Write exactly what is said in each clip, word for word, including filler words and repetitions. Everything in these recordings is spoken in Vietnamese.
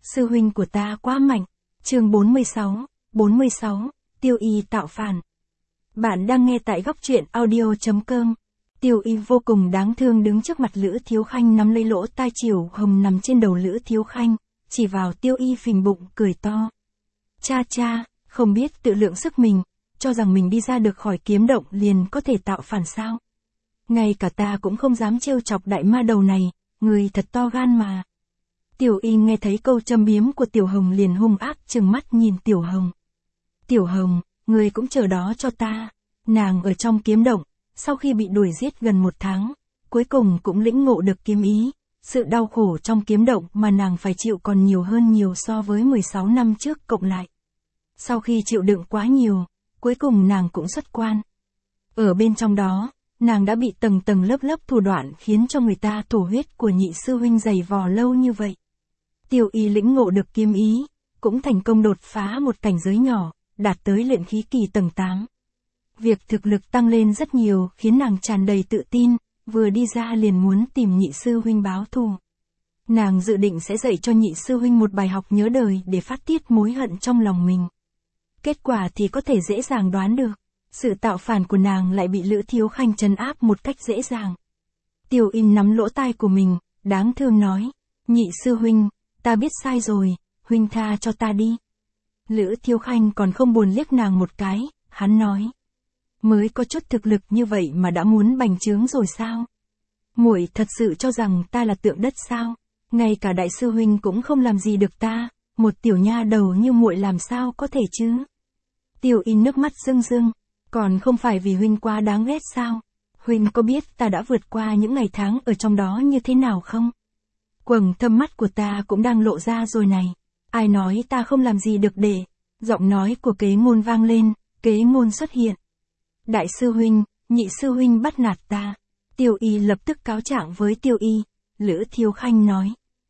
sư huynh của ta quá mạnh. Chương bốn mươi sáu, bốn mươi sáu, Tiêu Y tạo phản. Bạn đang nghe tại góc truyện audio chấm com. Tiêu Y vô cùng đáng thương đứng trước mặt Lữ Thiếu Khanh nắm lấy lỗ tai Triều Hồng nằm trên đầu Lữ Thiếu Khanh, chỉ vào Tiêu Y phình bụng cười to. Cha cha, không biết tự lượng sức mình, cho rằng mình đi ra được khỏi kiếm động liền có thể tạo phản sao. Ngay cả ta cũng không dám trêu chọc đại ma đầu này, người thật to gan mà. Tiểu Y nghe thấy câu châm biếm của Tiểu Hồng liền hung ác trừng mắt nhìn Tiểu Hồng. Tiểu Hồng, người cũng chờ đó cho ta. Nàng ở trong kiếm động, sau khi bị đuổi giết gần một tháng, cuối cùng cũng lĩnh ngộ được kiếm ý. Sự đau khổ trong kiếm động mà nàng phải chịu còn nhiều hơn nhiều so với mười sáu năm trước cộng lại. Sau khi chịu đựng quá nhiều, cuối cùng nàng cũng xuất quan. Ở bên trong đó, nàng đã bị tầng tầng lớp lớp thủ đoạn khiến cho người ta thổ huyết của nhị sư huynh dày vò lâu như vậy. Tiêu Y lĩnh ngộ được kiếm ý, cũng thành công đột phá một cảnh giới nhỏ, đạt tới luyện khí kỳ tầng tám. Việc thực lực tăng lên rất nhiều khiến nàng tràn đầy tự tin, vừa đi ra liền muốn tìm nhị sư huynh báo thù. Nàng dự định sẽ dạy cho nhị sư huynh một bài học nhớ đời để phát tiết mối hận trong lòng mình. Kết quả thì có thể dễ dàng đoán được, sự tạo phản của nàng lại bị Lữ Thiếu Khanh trấn áp một cách dễ dàng. Tiêu Y nắm lỗ tai của mình, đáng thương nói, nhị sư huynh, ta biết sai rồi, huynh tha cho ta đi. Lữ Thiếu Khanh còn không buồn liếc nàng một cái, hắn nói. Mới có chút thực lực như vậy mà đã muốn bành trướng rồi sao? Muội thật sự cho rằng ta là tượng đất sao? Ngay cả đại sư huynh cũng không làm gì được ta, một tiểu nha đầu như muội làm sao có thể chứ? Tiêu Y nước mắt rưng rưng, còn không phải vì huynh quá đáng ghét sao? Huynh có biết ta đã vượt qua những ngày tháng ở trong đó như thế nào không? Quầng thâm mắt của ta cũng đang lộ ra rồi này. Ai nói ta không làm gì được để? Giọng nói của Kế Ngôn vang lên, Kế Ngôn xuất hiện. Đại sư huynh, nhị sư huynh bắt nạt ta. Tiêu Y lập tức cáo trạng với Tiêu Y. Lữ Thiếu Khanh nói.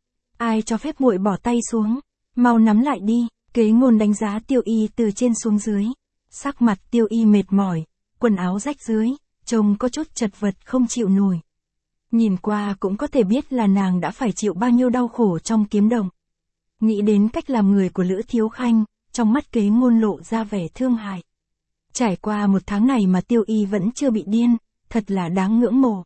Ai cho phép muội bỏ tay xuống? Mau nắm lại đi. Kế Ngôn đánh giá Tiêu Y từ trên xuống dưới. Sắc mặt Tiêu Y mệt mỏi, quần áo rách rưới, trông có chút chật vật không chịu nổi. Nhìn qua cũng có thể biết là nàng đã phải chịu bao nhiêu đau khổ trong kiếm động. Nghĩ đến cách làm người của Lữ Thiếu Khanh, trong mắt Kế Ngôn lộ ra vẻ thương hại. Trải qua một tháng này mà Tiêu Y vẫn chưa bị điên, thật là đáng ngưỡng mộ.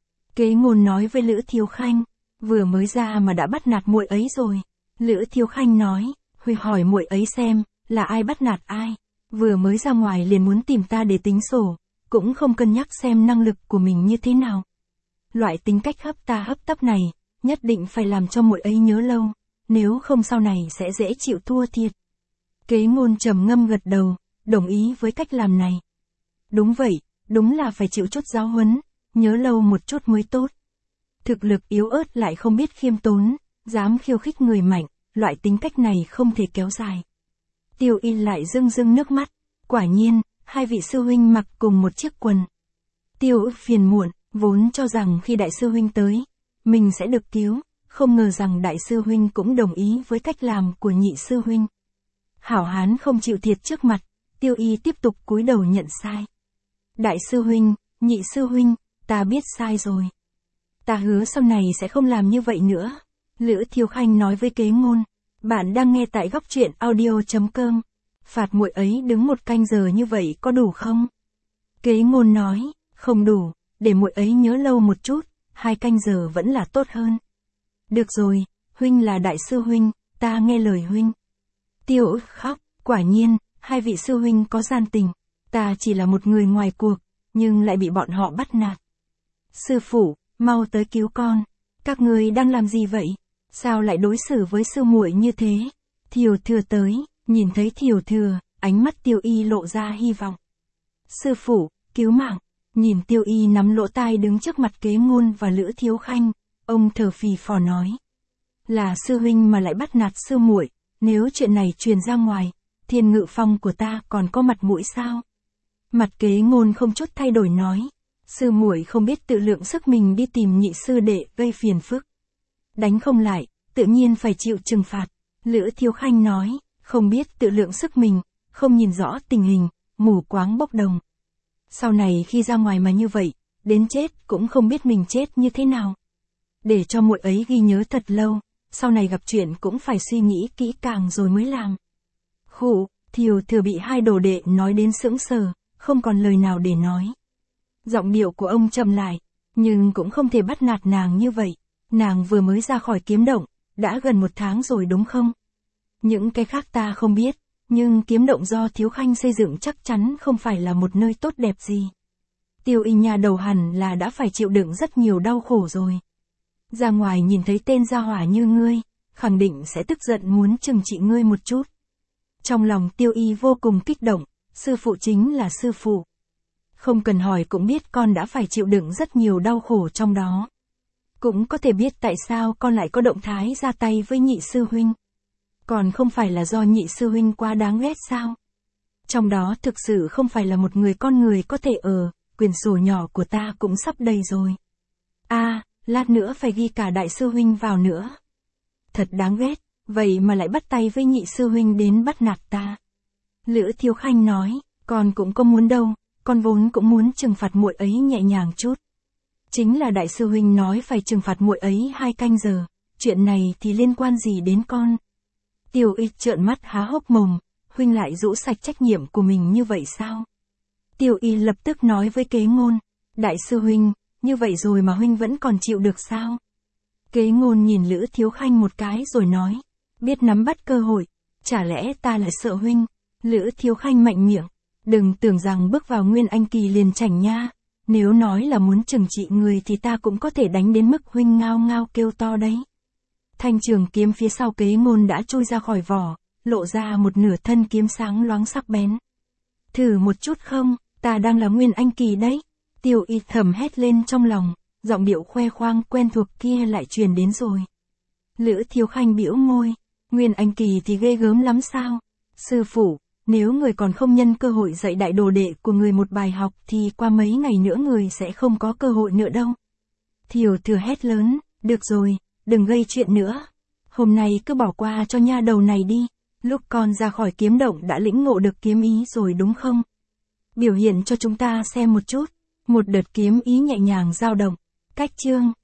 Kế Ngôn nói với Lữ Thiếu Khanh, vừa mới ra mà đã bắt nạt muội ấy rồi. Lữ Thiếu Khanh nói, Huy hỏi muội ấy xem, là ai bắt nạt ai, vừa mới ra ngoài liền muốn tìm ta để tính sổ, cũng không cân nhắc xem năng lực của mình như thế nào. Loại tính cách hấp ta hấp tấp này, nhất định phải làm cho muội ấy nhớ lâu, nếu không sau này sẽ dễ chịu thua thiệt. Kế Ngôn trầm ngâm gật đầu, đồng ý với cách làm này. Đúng vậy, đúng là phải chịu chút giáo huấn, nhớ lâu một chút mới tốt. Thực lực yếu ớt lại không biết khiêm tốn, dám khiêu khích người mạnh, loại tính cách này không thể kéo dài. Tiêu Y lại rưng rưng nước mắt, quả nhiên, hai vị sư huynh mặc cùng một chiếc quần. Tiêu Ức phiền muộn, vốn cho rằng khi đại sư huynh tới, mình sẽ được cứu, không ngờ rằng đại sư huynh cũng đồng ý với cách làm của nhị sư huynh. Hảo hán không chịu thiệt trước mặt, Tiêu Y tiếp tục cúi đầu nhận sai. Đại sư huynh, nhị sư huynh, ta biết sai rồi. Ta hứa sau này sẽ không làm như vậy nữa. Lữ Thiếu Khanh nói với Kế Ngôn. Bạn đang nghe tại góc truyện audio chấm com. Phạt muội ấy đứng một canh giờ như vậy có đủ không? Kế Ngôn nói, không đủ, để muội ấy nhớ lâu một chút, hai canh giờ vẫn là tốt hơn. Được rồi, huynh là đại sư huynh, ta nghe lời huynh. Tiêu Ức khóc, quả nhiên, hai vị sư huynh có gian tình, ta chỉ là một người ngoài cuộc, nhưng lại bị bọn họ bắt nạt. Sư phụ, mau tới cứu con, các ngươi đang làm gì vậy? Sao lại đối xử với sư muội như thế? Thiều Thừa tới, nhìn thấy Thiều Thừa, ánh mắt Tiêu Y lộ ra hy vọng. Sư phụ, cứu mạng, nhìn Tiêu Y nắm lỗ tai đứng trước mặt Kế Ngôn và Lữ Thiếu Khanh, ông thở phì phò nói. Là sư huynh mà lại bắt nạt sư muội, nếu chuyện này truyền ra ngoài, Thiên Ngự Phong của ta còn có mặt mũi sao? Mặt Kế Ngôn không chút thay đổi nói. Sư muội không biết tự lượng sức mình đi tìm nhị sư đệ gây phiền phức. Đánh không lại, tự nhiên phải chịu trừng phạt. Lữ Thiếu Khanh nói, không biết tự lượng sức mình, không nhìn rõ tình hình, mù quáng bốc đồng. Sau này khi ra ngoài mà như vậy, đến chết cũng không biết mình chết như thế nào. Để cho muội ấy ghi nhớ thật lâu, sau này gặp chuyện cũng phải suy nghĩ kỹ càng rồi mới làm. Khụ, Thiều Thừa bị hai đồ đệ nói đến sững sờ, không còn lời nào để nói. Giọng điệu của ông trầm lại, nhưng cũng không thể bắt nạt nàng như vậy, nàng vừa mới ra khỏi kiếm động, đã gần một tháng rồi đúng không? Những cái khác ta không biết, nhưng kiếm động do Thiếu Khanh xây dựng chắc chắn không phải là một nơi tốt đẹp gì. Tiêu Y nhà đầu hẳn là đã phải chịu đựng rất nhiều đau khổ rồi. Ra ngoài nhìn thấy tên gia hỏa như ngươi, khẳng định sẽ tức giận muốn trừng trị ngươi một chút. Trong lòng Tiêu Y vô cùng kích động, sư phụ chính là sư phụ. Không cần hỏi cũng biết con đã phải chịu đựng rất nhiều đau khổ trong đó. Cũng có thể biết tại sao con lại có động thái ra tay với nhị sư huynh. Còn không phải là do nhị sư huynh quá đáng ghét sao? Trong đó thực sự không phải là một người con người có thể ở, quyển sổ nhỏ của ta cũng sắp đầy rồi. A, à, lát nữa phải ghi cả đại sư huynh vào nữa. Thật đáng ghét, vậy mà lại bắt tay với nhị sư huynh đến bắt nạt ta. Lữ Thiếu Khanh nói, con cũng có muốn đâu, con vốn cũng muốn trừng phạt muội ấy nhẹ nhàng chút. Chính là đại sư huynh nói phải trừng phạt muội ấy hai canh giờ, chuyện này thì liên quan gì đến con? Tiêu Y trợn mắt há hốc mồm, huynh lại rũ sạch trách nhiệm của mình như vậy sao? Tiêu Y lập tức nói với Kế Ngôn, đại sư huynh, như vậy rồi mà huynh vẫn còn chịu được sao? Kế Ngôn nhìn Lữ Thiếu Khanh một cái rồi nói, biết nắm bắt cơ hội, chả lẽ ta là sợ huynh? Lữ Thiếu Khanh mạnh miệng, đừng tưởng rằng bước vào Nguyên Anh Kỳ liền chảnh nha, nếu nói là muốn trừng trị người thì ta cũng có thể đánh đến mức huynh ngao ngao kêu to đấy. Thanh trường kiếm phía sau Kế Ngôn đã chui ra khỏi vỏ, lộ ra một nửa thân kiếm sáng loáng sắc bén. Thử một chút không, ta đang là Nguyên Anh Kỳ đấy. Tiêu Y thầm hét lên trong lòng, giọng điệu khoe khoang quen thuộc kia lại truyền đến rồi. Lữ Thiếu Khanh bĩu môi, Nguyên Anh Kỳ thì ghê gớm lắm sao? Sư phụ, nếu người còn không nhân cơ hội dạy đại đồ đệ của người một bài học thì qua mấy ngày nữa người sẽ không có cơ hội nữa đâu. Thiều Thừa hét lớn, được rồi, đừng gây chuyện nữa. Hôm nay cứ bỏ qua cho nha đầu này đi, lúc con ra khỏi kiếm động đã lĩnh ngộ được kiếm ý rồi đúng không? Biểu hiện cho chúng ta xem một chút. Một đợt kiếm ý nhẹ nhàng dao động, cách chương.